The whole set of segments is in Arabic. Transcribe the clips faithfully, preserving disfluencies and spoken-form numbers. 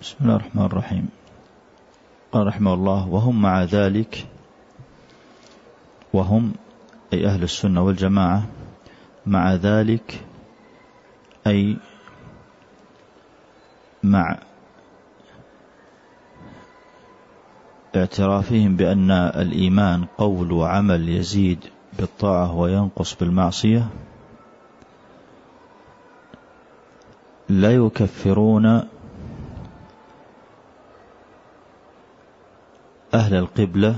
بسم الله الرحمن الرحيم. قال رحمه الله: وهم مع ذلك، وهم أي أهل السنة والجماعة، مع ذلك أي مع اعترافهم بأن الإيمان قول وعمل يزيد بالطاعة وينقص بالمعصية، لا يكفرون أهل القبلة،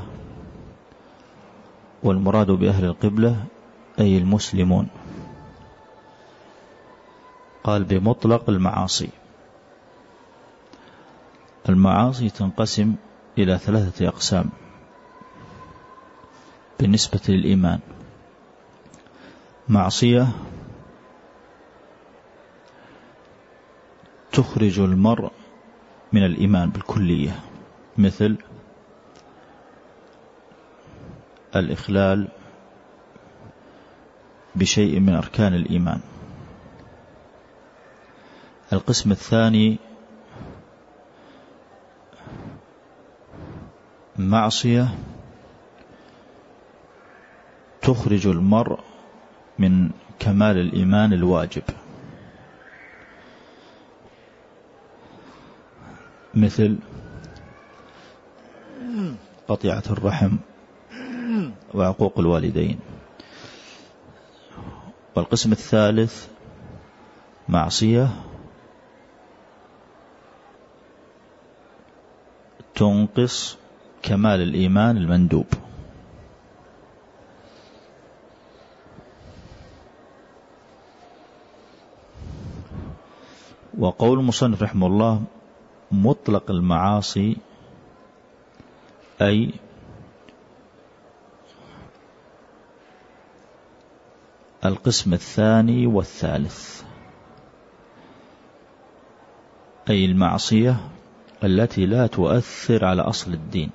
والمراد بأهل القبلة أي المسلمون. قال بمطلق المعاصي. المعاصي تنقسم إلى ثلاثة أقسام بالنسبة للإيمان: معصية تخرج المرء من الإيمان بالكلية، مثل الإخلال بشيء من أركان الإيمان. القسم الثاني معصية تخرج المرء من كمال الإيمان الواجب، مثل قطيعة الرحم وعقوق الوالدين. والقسم الثالث معصية تنقص كمال الإيمان المندوب. وقول المصنف رحمه الله: مطلق المعاصي أي القسم الثاني والثالث، أي المعصية التي لا تؤثر على أصل الدين.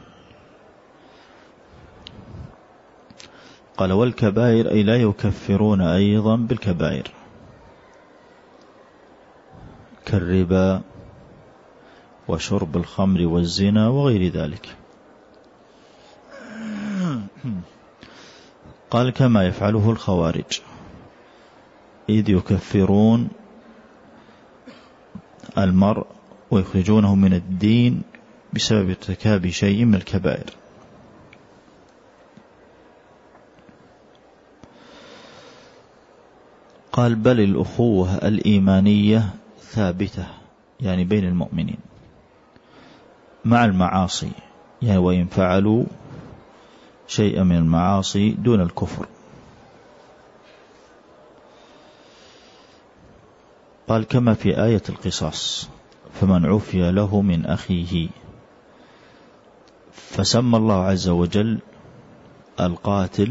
قال: والكبائر أي لا يكفرون أيضا بالكبائر، كالربا وشرب الخمر والزنا وغير ذلك. قال: كما يفعله الخوارج، إذ يكفرون المرء ويخرجونه من الدين بسبب ارتكاب شيء من الكبائر. قال: بل الأخوة الإيمانية ثابتة، يعني بين المؤمنين، مع المعاصي، يعني وإن فعلوا شيئا من المعاصي دون الكفر. قال: كما في آية القصاص: فمن عفي له من أخيه. فسمى الله عز وجل القاتل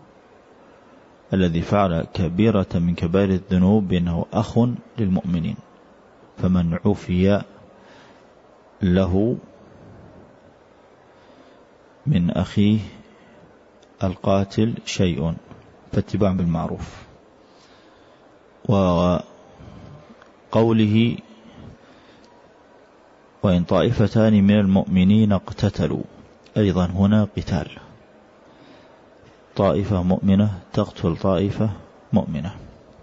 الذي فعل كبيرة من كبائر الذنوب بأنه أخ للمؤمنين. فمن عفي له من أخيه القاتل شيء فاتباع بالمعروف. وقوله: وإن طائفتان من المؤمنين اقتتلوا، أيضا هنا قتال، طائفة مؤمنة تقتل طائفة مؤمنة،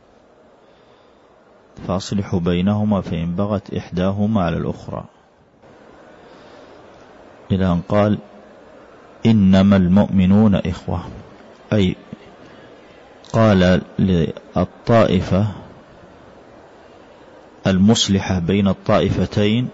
فأصلحوا بينهما فإن بغت إحداهما على الأخرى، إلى أن قال: إنما المؤمنون إخوة، أي قال للطائفة المصلحة بين الطائفتين: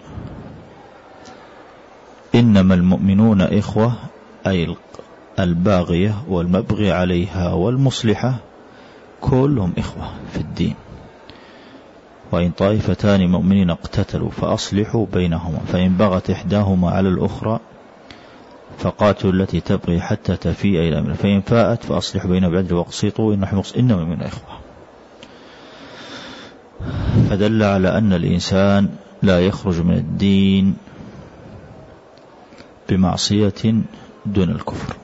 إنما المؤمنون إخوة، أي الباغية والمبغي عليها والمصلحة كلهم إخوة في الدين. وإن طائفتان مؤمنين اقتتلوا فأصلحوا بينهما فإن بغت إحداهما على الأخرى فقاتلوا التي تبغي حتى تفيء إلى أمر فإن فاءت فأصلحوا بينهما بالعدل واقسطوا إن الله يحب إنما المؤمنون إخوة. فدل على أن الإنسان لا يخرج من الدين بمعصية دون الكفر.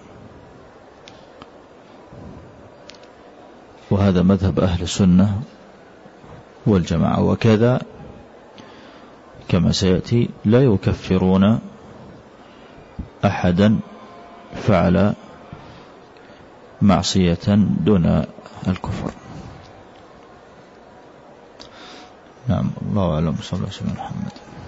وهذا مذهب أهل السنة والجماعة. وكذا كما سيأتي لا يكفرون أحدا فعل معصية دون الكفر. نعم، الله أعلم. صلى الله عليه وسلم محمد.